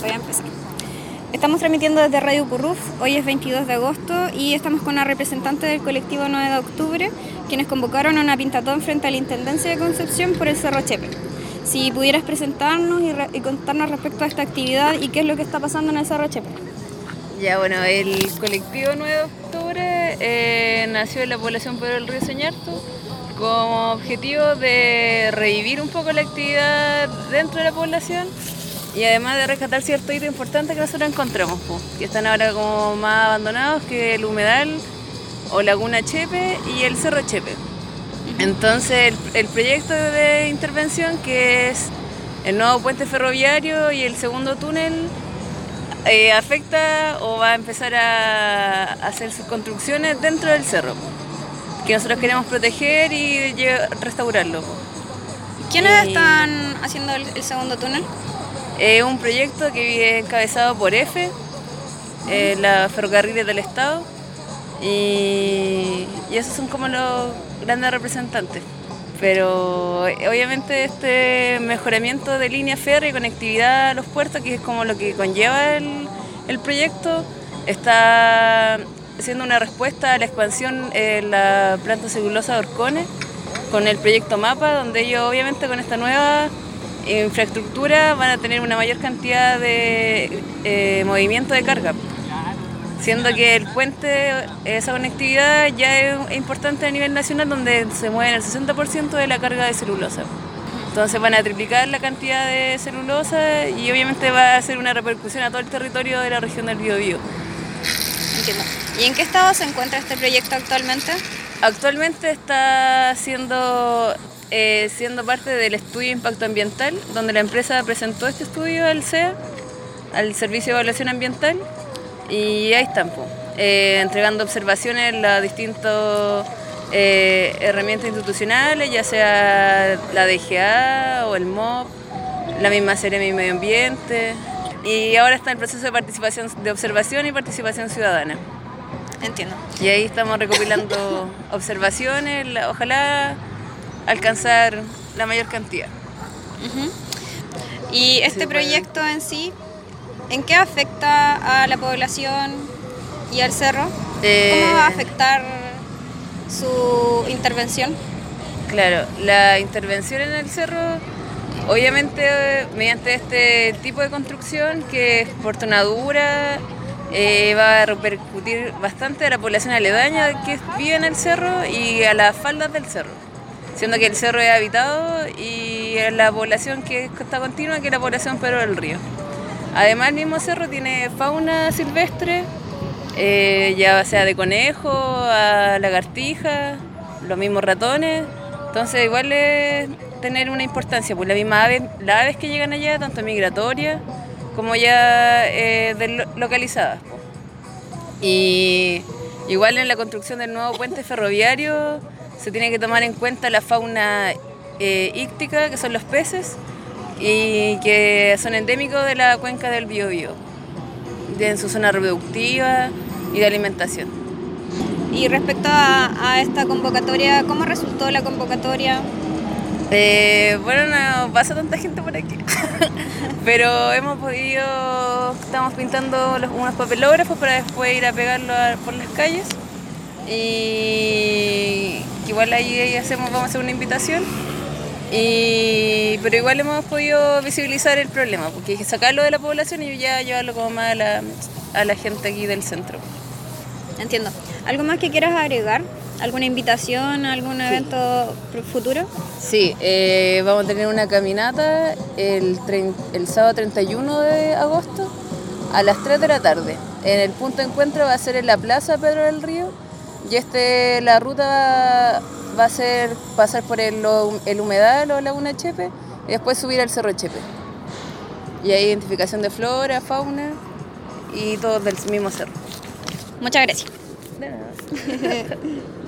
Voy a empezar. Estamos transmitiendo desde Radio Curruf, hoy es 22 de agosto y estamos con una representante del colectivo 9 de octubre, quienes convocaron a una pintatón frente a la Intendencia de Concepción por el Cerro Chepe. Si pudieras presentarnos y contarnos respecto a esta actividad y qué es lo que está pasando en el Cerro Chepe. Ya, bueno, el colectivo 9 de octubre nació en la población Pedro del Río Señarto como objetivo de revivir un poco la actividad dentro de la población y además de rescatar ciertos hitos importantes que nosotros encontramos, que están ahora como más abandonados, que el humedal o Laguna Chepe y el Cerro Chepe. Entonces el proyecto de intervención, que es el nuevo puente ferroviario y el segundo túnel, afecta o va a empezar a hacer sus construcciones dentro del cerro, que nosotros queremos proteger y restaurarlo. ¿Quiénes están haciendo el segundo túnel? Es un proyecto que es encabezado por EFE, la Ferrocarriles del Estado, y esos son como los grandes representantes. Pero obviamente este mejoramiento de línea férrea y conectividad a los puertos, que es como lo que conlleva el proyecto, está siendo una respuesta a la expansión en la planta celulosa de Orcones con el proyecto MAPA, donde ellos obviamente con esta nueva infraestructura van a tener una mayor cantidad de movimiento de carga, siendo que el puente, esa conectividad ya es importante a nivel nacional, donde se mueve el 60% de la carga de celulosa. Entonces van a triplicar la cantidad de celulosa y obviamente va a hacer una repercusión a todo el territorio de la región del Biobío. Entiendo. ¿Y en qué estado se encuentra este proyecto actualmente? Actualmente está siendo parte del estudio de impacto ambiental, donde la empresa presentó este estudio al CEA, al Servicio de Evaluación Ambiental, y ahí están, entregando observaciones en las distintas herramientas institucionales, ya sea la DGA o el MOP, la misma Seremi y Medio Ambiente, y ahora está en el proceso de participación, de observación y participación ciudadana. Entiendo. Y ahí estamos recopilando observaciones, ojalá alcanzar la mayor cantidad. ¿Y este proyecto en sí, en qué afecta a la población y al cerro? ¿Cómo va a afectar su intervención? Claro, la intervención en el cerro, obviamente mediante este tipo de construcción, que es por tonadura, va a repercutir bastante a la población aledaña que vive en el cerro y a las faldas del cerro, siendo que el cerro es habitado y la población que está continua, que es la población Pedro del Río. Además, el mismo cerro tiene fauna silvestre, ya sea de conejo a lagartija, los mismos ratones. Entonces igual es tener una importancia, pues las aves que llegan allá, tanto migratorias como ya localizadas. Y igual en la construcción del nuevo puente ferroviario se tiene que tomar en cuenta la fauna íctica, que son los peces, y que son endémicos de la cuenca del Biobío, en su zona reproductiva y de alimentación. Y respecto a esta convocatoria, ¿cómo resultó la convocatoria? Bueno, no pasa tanta gente por aquí, pero estamos pintando unos papelógrafos para después ir a pegarlo por las calles, y igual ahí vamos a hacer una invitación. Pero igual hemos podido visibilizar el problema, porque hay que sacarlo de la población y ya llevarlo como más a la gente aquí del centro. Entiendo. ¿Algo más que quieras agregar? ¿Alguna invitación, algún evento futuro? Sí, vamos a tener una caminata el sábado 31 de agosto a las 3 de la tarde. En el punto de encuentro va a ser en la Plaza Pedro del Río, y la ruta va a ser pasar por el humedal o Laguna Chepe y después subir al Cerro Chepe. Y hay identificación de flora, fauna y todo del mismo cerro. Muchas gracias. De nada.